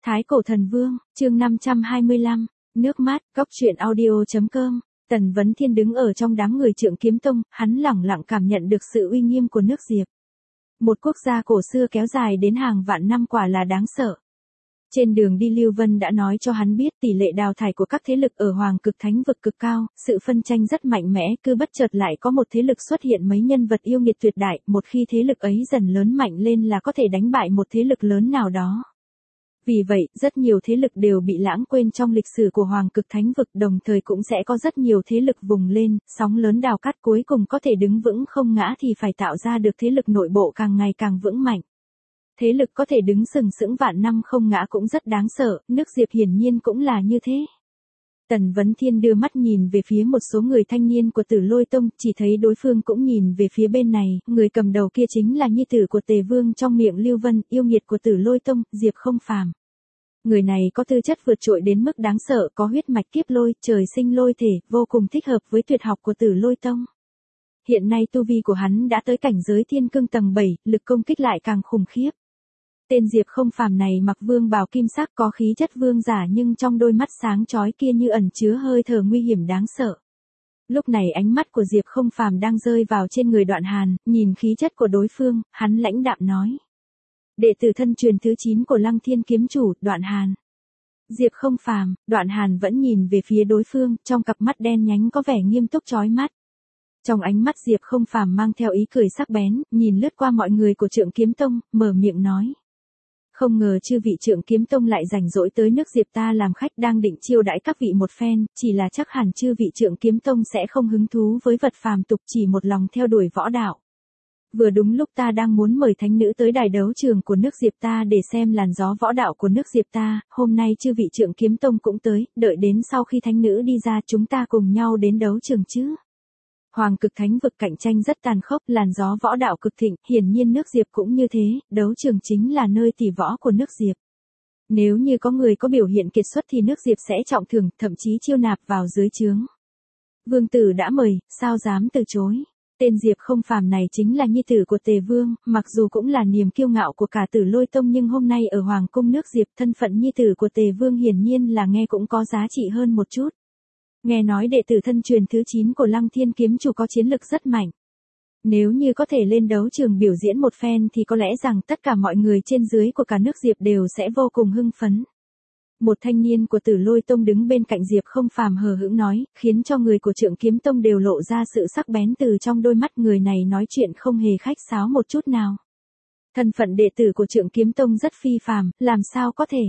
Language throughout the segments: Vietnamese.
Thái Cổ Thần Vương, chương 525, nước mắt, cóc truyện audio.com. Tần Vấn Thiên đứng ở trong đám người Trượng Kiếm Tông, hắn lẳng lặng cảm nhận được sự uy nghiêm của nước Diệp. Một quốc gia cổ xưa kéo dài đến hàng vạn năm quả là đáng sợ. Trên đường đi Lưu Vân đã nói cho hắn biết tỷ lệ đào thải của các thế lực ở Hoàng Cực Thánh Vực cực cao, sự phân tranh rất mạnh mẽ, cứ bất chợt lại có một thế lực xuất hiện mấy nhân vật yêu nghiệt tuyệt đại, một khi thế lực ấy dần lớn mạnh lên là có thể đánh bại một thế lực lớn nào đó. Vì vậy, rất nhiều thế lực đều bị lãng quên trong lịch sử của Hoàng Cực Thánh Vực, đồng thời cũng sẽ có rất nhiều thế lực vùng lên, sóng lớn đào cát cuối cùng có thể đứng vững không ngã thì phải tạo ra được thế lực nội bộ càng ngày càng vững mạnh. Thế lực có thể đứng sừng sững vạn năm không ngã cũng rất đáng sợ, nước Diệp hiển nhiên cũng là như thế. Tần Vấn Thiên đưa mắt nhìn về phía một số người thanh niên của Tử Lôi Tông, chỉ thấy đối phương cũng nhìn về phía bên này, người cầm đầu kia chính là nhi tử của Tề Vương trong miệng Lưu Vân, yêu nghiệt của Tử Lôi Tông, Diệp Không Phàm. Người này có tư chất vượt trội đến mức đáng sợ, có huyết mạch kiếp lôi, trời sinh lôi thể, vô cùng thích hợp với tuyệt học của Tử Lôi Tông. Hiện nay tu vi của hắn đã tới cảnh giới thiên cương tầng 7, lực công kích lại càng khủng khiếp. Tên Diệp Không Phàm này mặc vương bào kim sắc, có khí chất vương giả, nhưng trong đôi mắt sáng chói kia như ẩn chứa hơi thở nguy hiểm đáng sợ. Lúc này ánh mắt của Diệp Không Phàm đang rơi vào trên người Đoạn Hàn, nhìn khí chất của đối phương, hắn lãnh đạm nói: đệ tử thân truyền thứ 9 của Lăng Thiên kiếm chủ, Đoạn Hàn. Diệp Không Phàm, Đoạn Hàn vẫn nhìn về phía đối phương, trong cặp mắt đen nhánh có vẻ nghiêm túc chói mắt. Trong ánh mắt Diệp Không Phàm mang theo ý cười sắc bén, nhìn lướt qua mọi người của Trượng Kiếm Tông, mở miệng nói: không ngờ chư vị Trượng Kiếm Tông lại rảnh rỗi tới nước Diệp ta làm khách, đang định chiêu đãi các vị một phen, chỉ là chắc hẳn chư vị Trượng Kiếm Tông sẽ không hứng thú với vật phàm tục, chỉ một lòng theo đuổi võ đạo. Vừa đúng lúc ta đang muốn mời thánh nữ tới đài đấu trường của nước Diệp ta để xem làn gió võ đạo của nước Diệp ta, hôm nay chư vị Trượng Kiếm Tông cũng tới, đợi đến sau khi thánh nữ đi ra chúng ta cùng nhau đến đấu trường chứ. Hoàng Cực Thánh Vực cạnh tranh rất tàn khốc, làn gió võ đạo cực thịnh, hiển nhiên nước Diệp cũng như thế, đấu trường chính là nơi tỷ võ của nước Diệp. Nếu như có người có biểu hiện kiệt xuất thì nước Diệp sẽ trọng thưởng, thậm chí chiêu nạp vào dưới trướng. Vương tử đã mời, sao dám từ chối. Tên Diệp Không Phàm này chính là nhi tử của Tề Vương, mặc dù cũng là niềm kiêu ngạo của cả Tử Lôi Tông, nhưng hôm nay ở Hoàng cung nước Diệp, thân phận nhi tử của Tề Vương hiển nhiên là nghe cũng có giá trị hơn một chút. Nghe nói đệ tử thân truyền thứ 9 của Lăng Thiên kiếm chủ có chiến lực rất mạnh. Nếu như có thể lên đấu trường biểu diễn một phen thì có lẽ rằng tất cả mọi người trên dưới của cả nước Diệp đều sẽ vô cùng hưng phấn. Một thanh niên của Tử Lôi Tông đứng bên cạnh Diệp Không Phàm hờ hững nói, khiến cho người của Trượng Kiếm Tông đều lộ ra sự sắc bén từ trong đôi mắt. Người này nói chuyện không hề khách sáo một chút nào. Thân phận đệ tử của Trượng Kiếm Tông rất phi phàm, làm sao có thể.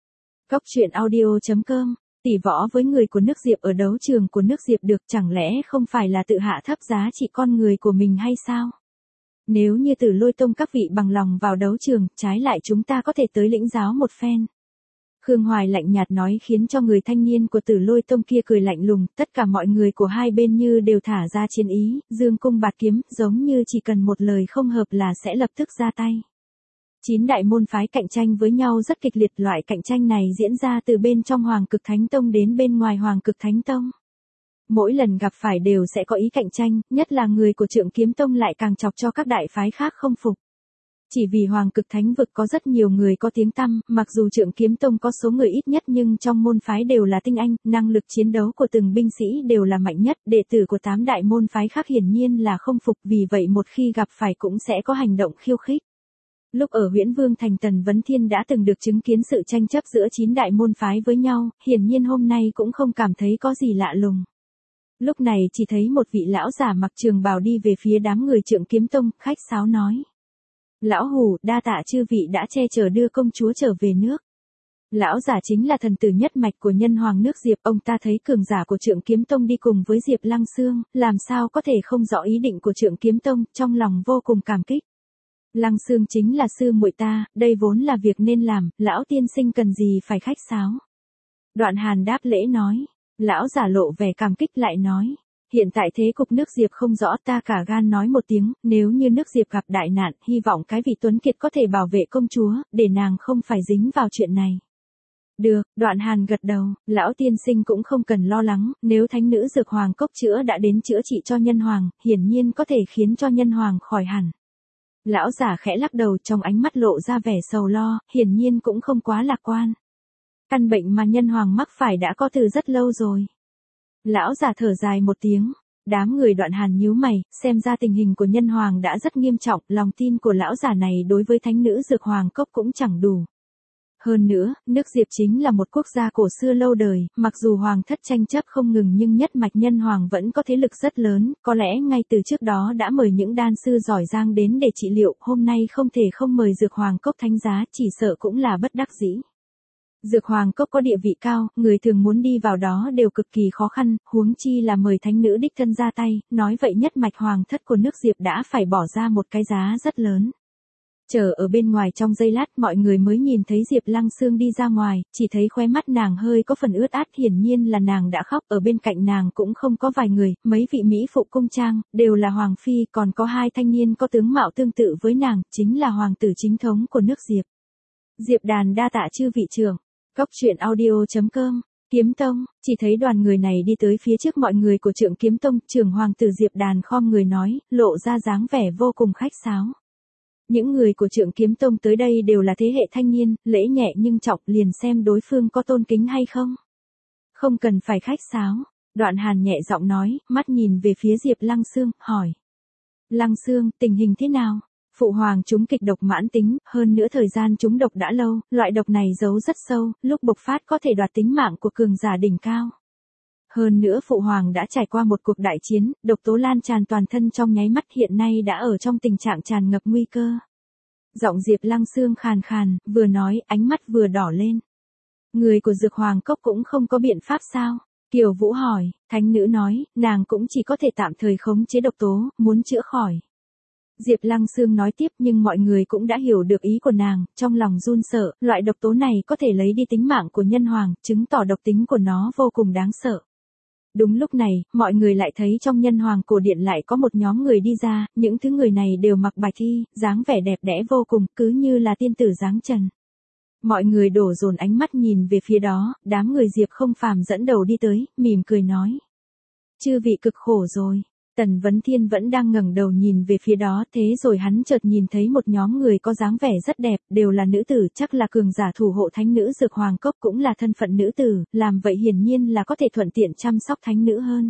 Cóc truyện audio.com. Tỷ võ với người của nước Diệp ở đấu trường của nước Diệp được, chẳng lẽ không phải là tự hạ thấp giá trị con người của mình hay sao? Nếu như Tử Lôi Tông các vị bằng lòng vào đấu trường, trái lại chúng ta có thể tới lĩnh giáo một phen. Khương Hoài lạnh nhạt nói, khiến cho người thanh niên của Tử Lôi Tông kia cười lạnh lùng, tất cả mọi người của hai bên như đều thả ra chiến ý, dương cung bạt kiếm, giống như chỉ cần một lời không hợp là sẽ lập tức ra tay. 9 đại môn phái cạnh tranh với nhau rất kịch liệt, loại cạnh tranh này diễn ra từ bên trong Hoàng Cực Thánh Tông đến bên ngoài Hoàng Cực Thánh Tông. Mỗi lần gặp phải đều sẽ có ý cạnh tranh, nhất là người của Trượng Kiếm Tông lại càng chọc cho các đại phái khác không phục. Chỉ vì Hoàng Cực Thánh Vực có rất nhiều người có tiếng tăm, mặc dù Trượng Kiếm Tông có số người ít nhất nhưng trong môn phái đều là tinh anh, năng lực chiến đấu của từng binh sĩ đều là mạnh nhất, đệ tử của 8 đại môn phái khác hiển nhiên là không phục, vì vậy một khi gặp phải cũng sẽ có hành động khiêu khích. Lúc ở Huyễn Vương Thành, Tần Vấn Thiên đã từng được chứng kiến sự tranh chấp giữa 9 đại môn phái với nhau, hiển nhiên hôm nay cũng không cảm thấy có gì lạ lùng. Lúc này chỉ thấy một vị lão giả mặc trường bào đi về phía đám người Trượng Kiếm Tông, khách sáo nói: lão hủ, đa tạ chư vị đã che chở đưa công chúa trở về nước. Lão giả chính là thần tử nhất mạch của nhân hoàng nước Diệp, ông ta thấy cường giả của Trượng Kiếm Tông đi cùng với Diệp Lăng Xương, làm sao có thể không rõ ý định của Trượng Kiếm Tông, trong lòng vô cùng cảm kích. Lăng Xương chính là sư muội ta, đây vốn là việc nên làm, lão tiên sinh cần gì phải khách sáo. Đoạn Hàn đáp lễ nói. Lão giả lộ vẻ cảm kích lại nói: hiện tại thế cục nước Diệp không rõ, ta cả gan nói một tiếng, nếu như nước Diệp gặp đại nạn, hy vọng cái vị Tuấn Kiệt có thể bảo vệ công chúa, để nàng không phải dính vào chuyện này. Được, Đoạn Hàn gật đầu, lão tiên sinh cũng không cần lo lắng, nếu thánh nữ Dược Hoàng cốc chữa đã đến chữa trị cho nhân hoàng, hiển nhiên có thể khiến cho nhân hoàng khỏi hẳn. Lão giả khẽ lắc đầu, trong ánh mắt lộ ra vẻ sầu lo, hiển nhiên cũng không quá lạc quan. Căn bệnh mà nhân hoàng mắc phải đã có từ rất lâu rồi. Lão giả thở dài một tiếng. Đám người Đoạn Hàn nhíu mày, xem ra tình hình của nhân hoàng đã rất nghiêm trọng, lòng tin của lão giả này đối với thánh nữ Dược Hoàng Cốc cũng chẳng đủ. Hơn nữa, nước Diệp chính là một quốc gia cổ xưa lâu đời, mặc dù hoàng thất tranh chấp không ngừng nhưng nhất mạch nhân hoàng vẫn có thế lực rất lớn, có lẽ ngay từ trước đó đã mời những đan sư giỏi giang đến để trị liệu, hôm nay không thể không mời Dược Hoàng Cốc thánh giá, chỉ sợ cũng là bất đắc dĩ. Dược Hoàng Cốc có địa vị cao, người thường muốn đi vào đó đều cực kỳ khó khăn, huống chi là mời thánh nữ đích thân ra tay, nói vậy nhất mạch hoàng thất của nước Diệp đã phải bỏ ra một cái giá rất lớn. Chờ ở bên ngoài trong giây lát mọi người mới nhìn thấy Diệp Lăng Xương đi ra ngoài, chỉ thấy khóe mắt nàng hơi có phần ướt át, hiển nhiên là nàng đã khóc, ở bên cạnh nàng cũng không có vài người, mấy vị mỹ phụ cung trang, đều là hoàng phi, còn có hai thanh niên có tướng mạo tương tự với nàng, chính là hoàng tử chính thống của nước Diệp. Diệp Đàn đa tạ chư vị trưởng. Cốc truyện audio.com, Kiếm Tông, chỉ thấy đoàn người này đi tới phía trước mọi người của Trượng Kiếm Tông, trưởng hoàng tử Diệp Đàn khom người nói, lộ ra dáng vẻ vô cùng khách sáo. Những người của Trượng Kiếm Tông tới đây đều là thế hệ thanh niên, lễ nhẹ nhưng trọng, liền xem đối phương có tôn kính hay không. Không cần phải khách sáo, Đoạn Hàn nhẹ giọng nói, mắt nhìn về phía Diệp Lăng Xương, hỏi. Lăng Xương, tình hình thế nào? Phụ hoàng trúng kịch độc mãn tính, hơn nữa thời gian trúng độc đã lâu, loại độc này giấu rất sâu, lúc bộc phát có thể đoạt tính mạng của cường giả đỉnh cao. Hơn nữa phụ hoàng đã trải qua một cuộc đại chiến, độc tố lan tràn toàn thân trong nháy mắt, hiện nay đã ở trong tình trạng tràn ngập nguy cơ. Giọng Diệp Lăng Xương khàn khàn, vừa nói, ánh mắt vừa đỏ lên. Người của Dược Hoàng Cốc cũng không có biện pháp sao? Kiều Vũ hỏi, thánh nữ nói, nàng cũng chỉ có thể tạm thời khống chế độc tố, muốn chữa khỏi. Diệp Lăng Xương nói tiếp, nhưng mọi người cũng đã hiểu được ý của nàng, trong lòng run sợ, loại độc tố này có thể lấy đi tính mạng của nhân hoàng, chứng tỏ độc tính của nó vô cùng đáng sợ. Đúng lúc này, mọi người lại thấy trong nhân hoàng cổ điện lại có một nhóm người đi ra, những thứ người này đều mặc bạch y, dáng vẻ đẹp đẽ vô cùng, cứ như là tiên tử dáng trần. Mọi người đổ dồn ánh mắt nhìn về phía đó, đám người Diệp Không Phàm dẫn đầu đi tới, mỉm cười nói. Chư vị cực khổ rồi. Tần Vấn Thiên vẫn đang ngẩng đầu nhìn về phía đó, thế rồi hắn chợt nhìn thấy một nhóm người có dáng vẻ rất đẹp, đều là nữ tử, chắc là cường giả thủ hộ thánh nữ Dược Hoàng Cốc, cũng là thân phận nữ tử, làm vậy hiển nhiên là có thể thuận tiện chăm sóc thánh nữ hơn.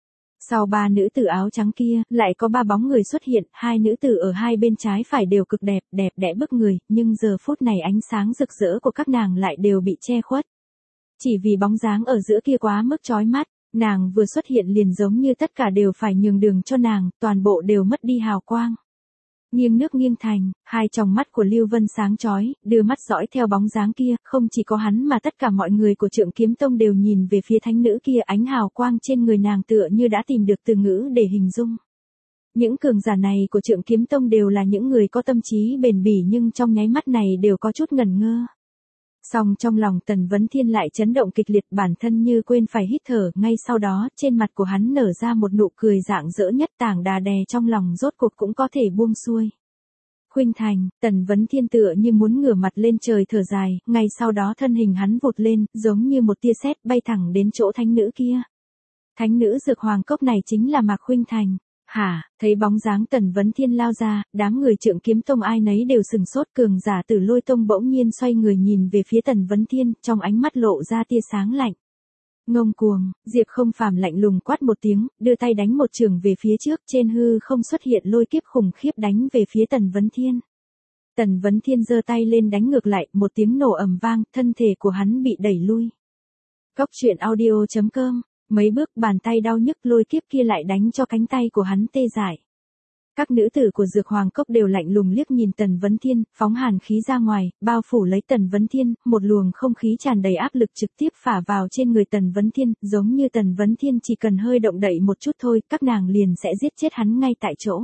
Sau ba nữ tử áo trắng kia, lại có ba bóng người xuất hiện, hai nữ tử ở hai bên trái phải đều cực đẹp, đẹp đẽ bức người, nhưng giờ phút này ánh sáng rực rỡ của các nàng lại đều bị che khuất. Chỉ vì bóng dáng ở giữa kia quá mức chói mắt. Nàng vừa xuất hiện liền giống như tất cả đều phải nhường đường cho nàng, toàn bộ đều mất đi hào quang. Nghiêng nước nghiêng thành, hai tròng mắt của Lưu Vân sáng chói, đưa mắt dõi theo bóng dáng kia, không chỉ có hắn mà tất cả mọi người của Trượng Kiếm Tông đều nhìn về phía thánh nữ kia, ánh hào quang trên người nàng tựa như đã tìm được từ ngữ để hình dung. Những cường giả này của Trượng Kiếm Tông đều là những người có tâm trí bền bỉ, nhưng trong nháy mắt này đều có chút ngẩn ngơ. Song trong lòng Tần Vấn Thiên lại chấn động kịch liệt, bản thân như quên phải hít thở, ngay sau đó, trên mặt của hắn nở ra một nụ cười rạng rỡ nhất, tảng đà đè trong lòng rốt cuộc cũng có thể buông xuôi. Khuynh Thành, Tần Vấn Thiên tựa như muốn ngửa mặt lên trời thở dài, ngay sau đó thân hình hắn vụt lên, giống như một tia sét bay thẳng đến chỗ thánh nữ kia. Thánh nữ Dược Hoàng Cốc này chính là Mạc Khuynh Thành. Hả, thấy bóng dáng Tần Vấn Thiên lao ra, đám người Trượng Kiếm Tông ai nấy đều sừng sốt, cường giả Tử Lôi Tông bỗng nhiên xoay người nhìn về phía Tần Vấn Thiên, trong ánh mắt lộ ra tia sáng lạnh. Ngông cuồng, Diệp Không Phàm lạnh lùng quát một tiếng, đưa tay đánh một chưởng về phía trước, trên hư không xuất hiện lôi kiếp khủng khiếp đánh về phía Tần Vấn Thiên. Tần Vấn Thiên giơ tay lên đánh ngược lại, một tiếng nổ ầm vang, thân thể của hắn bị đẩy lui. Cốc truyện audio.com. Mấy bước bàn tay đau nhức, lôi kiếp kia lại đánh cho cánh tay của hắn tê dại. Các nữ tử của Dược Hoàng Cốc đều lạnh lùng liếc nhìn Tần Vấn Thiên, phóng hàn khí ra ngoài, bao phủ lấy Tần Vấn Thiên, một luồng không khí tràn đầy áp lực trực tiếp phả vào trên người Tần Vấn Thiên, giống như Tần Vấn Thiên chỉ cần hơi động đậy một chút thôi, các nàng liền sẽ giết chết hắn ngay tại chỗ.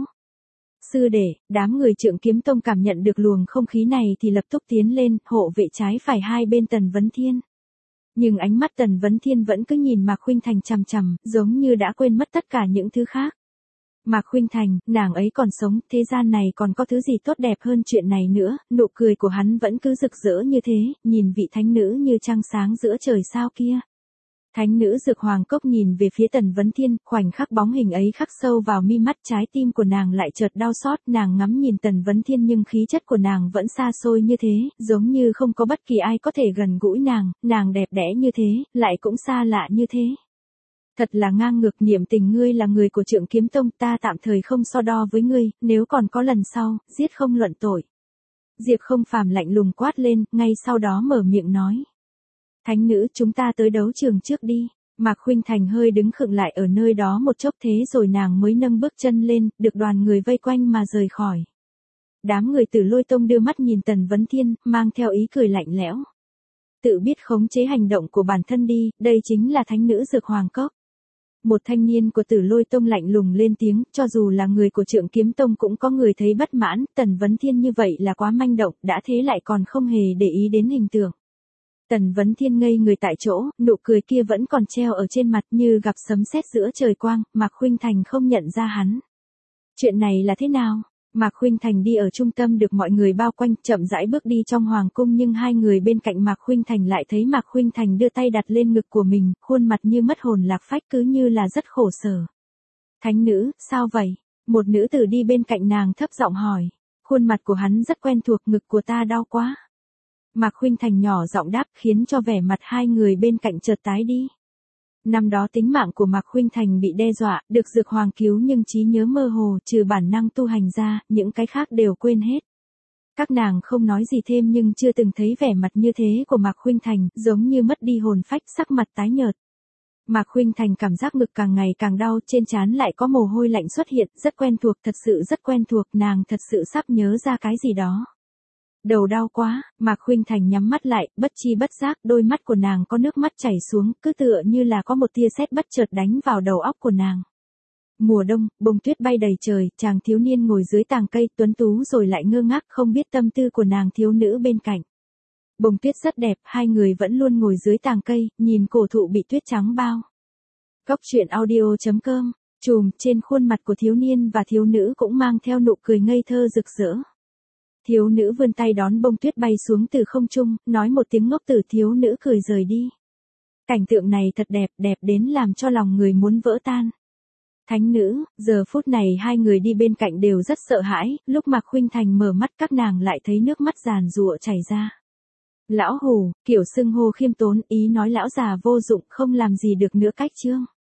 Sư đệ, đám người Trượng Kiếm Tông cảm nhận được luồng không khí này thì lập tức tiến lên, hộ vệ trái phải hai bên Tần Vấn Thiên. Nhưng ánh mắt Tần Vấn Thiên vẫn cứ nhìn Mạc Khuynh Thành chằm chằm, giống như đã quên mất tất cả những thứ khác. Mạc Khuynh Thành, nàng ấy còn sống, thế gian này còn có thứ gì tốt đẹp hơn chuyện này nữa, nụ cười của hắn vẫn cứ rực rỡ như thế, nhìn vị thánh nữ như trăng sáng giữa trời sao kia. Thánh nữ Dược Hoàng Cốc nhìn về phía Tần Vấn Thiên, khoảnh khắc bóng hình ấy khắc sâu vào mi mắt, trái tim của nàng lại chợt đau xót, nàng ngắm nhìn Tần Vấn Thiên nhưng khí chất của nàng vẫn xa xôi như thế, giống như không có bất kỳ ai có thể gần gũi nàng đẹp đẽ như thế, lại cũng xa lạ như thế. Thật là ngang ngược, Niệm Tình, ngươi là người của Trượng Kiếm Tông, ta tạm thời không so đo với ngươi, nếu còn có lần sau, giết không luận tội. Diệp Không Phàm lạnh lùng quát lên, ngay sau đó mở miệng nói. Thánh nữ, chúng ta tới đấu trường trước đi. Mạc Khuynh Thành hơi đứng khựng lại ở nơi đó một chốc, thế rồi nàng mới nâng bước chân lên, được đoàn người vây quanh mà rời khỏi. Đám người Tử Lôi Tông đưa mắt nhìn Tần Vấn Thiên, mang theo ý cười lạnh lẽo. Tự biết khống chế hành động của bản thân đi, đây chính là thánh nữ Dược Hoàng Cốc. Một thanh niên của Tử Lôi Tông lạnh lùng lên tiếng, cho dù là người của Trượng Kiếm Tông cũng có người thấy bất mãn, Tần Vấn Thiên như vậy là quá manh động, đã thế lại còn không hề để ý đến hình tượng. Tần Vấn Thiên ngây người tại chỗ, nụ cười kia vẫn còn treo ở trên mặt như gặp sấm sét giữa trời quang, Mạc Khuynh Thành không nhận ra hắn. Chuyện này là thế nào? Mạc Khuynh Thành đi ở trung tâm được mọi người bao quanh, chậm rãi bước đi trong hoàng cung, nhưng hai người bên cạnh Mạc Khuynh Thành lại thấy Mạc Khuynh Thành đưa tay đặt lên ngực của mình, khuôn mặt như mất hồn lạc phách, cứ như là rất khổ sở. Thánh nữ, sao vậy? Một nữ tử đi bên cạnh nàng thấp giọng hỏi. Khuôn mặt của hắn rất quen thuộc, ngực của ta đau quá. Mạc Khuynh Thành nhỏ giọng đáp, khiến cho vẻ mặt hai người bên cạnh chợt tái đi. Năm đó tính mạng của Mạc Khuynh Thành bị đe dọa, được Dược Hoàng cứu nhưng trí nhớ mơ hồ, trừ bản năng tu hành ra, những cái khác đều quên hết. Các nàng không nói gì thêm nhưng chưa từng thấy vẻ mặt như thế của Mạc Khuynh Thành, giống như mất đi hồn phách, sắc mặt tái nhợt. Mạc Khuynh Thành cảm giác ngực càng ngày càng đau, trên trán lại có mồ hôi lạnh xuất hiện, rất quen thuộc, thật sự rất quen thuộc, nàng thật sự sắp nhớ ra cái gì đó. Đầu đau quá, Mạc Khuynh Thành nhắm mắt lại, bất chi bất giác, đôi mắt của nàng có nước mắt chảy xuống, cứ tựa như là có một tia sét bất chợt đánh vào đầu óc của nàng. Mùa đông, bông tuyết bay đầy trời, chàng thiếu niên ngồi dưới tàng cây, tuấn tú rồi lại ngơ ngác, không biết tâm tư của nàng thiếu nữ bên cạnh. Bông tuyết rất đẹp, hai người vẫn luôn ngồi dưới tàng cây, nhìn cổ thụ bị tuyết trắng bao. Góc truyện audio.com, chùm trên khuôn mặt của thiếu niên và thiếu nữ cũng mang theo nụ cười ngây thơ rực rỡ. Thiếu nữ vươn tay đón bông tuyết bay xuống từ không trung, nói một tiếng ngốc tử, thiếu nữ cười rời đi. Cảnh tượng này thật đẹp, đẹp đến làm cho lòng người muốn vỡ tan. Thánh nữ, giờ phút này hai người đi bên cạnh đều rất sợ hãi, lúc Mạc Khuynh Thành mở mắt các nàng lại thấy nước mắt giàn giụa chảy ra. Lão Hù, kiểu xưng hô khiêm tốn, ý nói lão già vô dụng, không làm gì được nữa cách chương.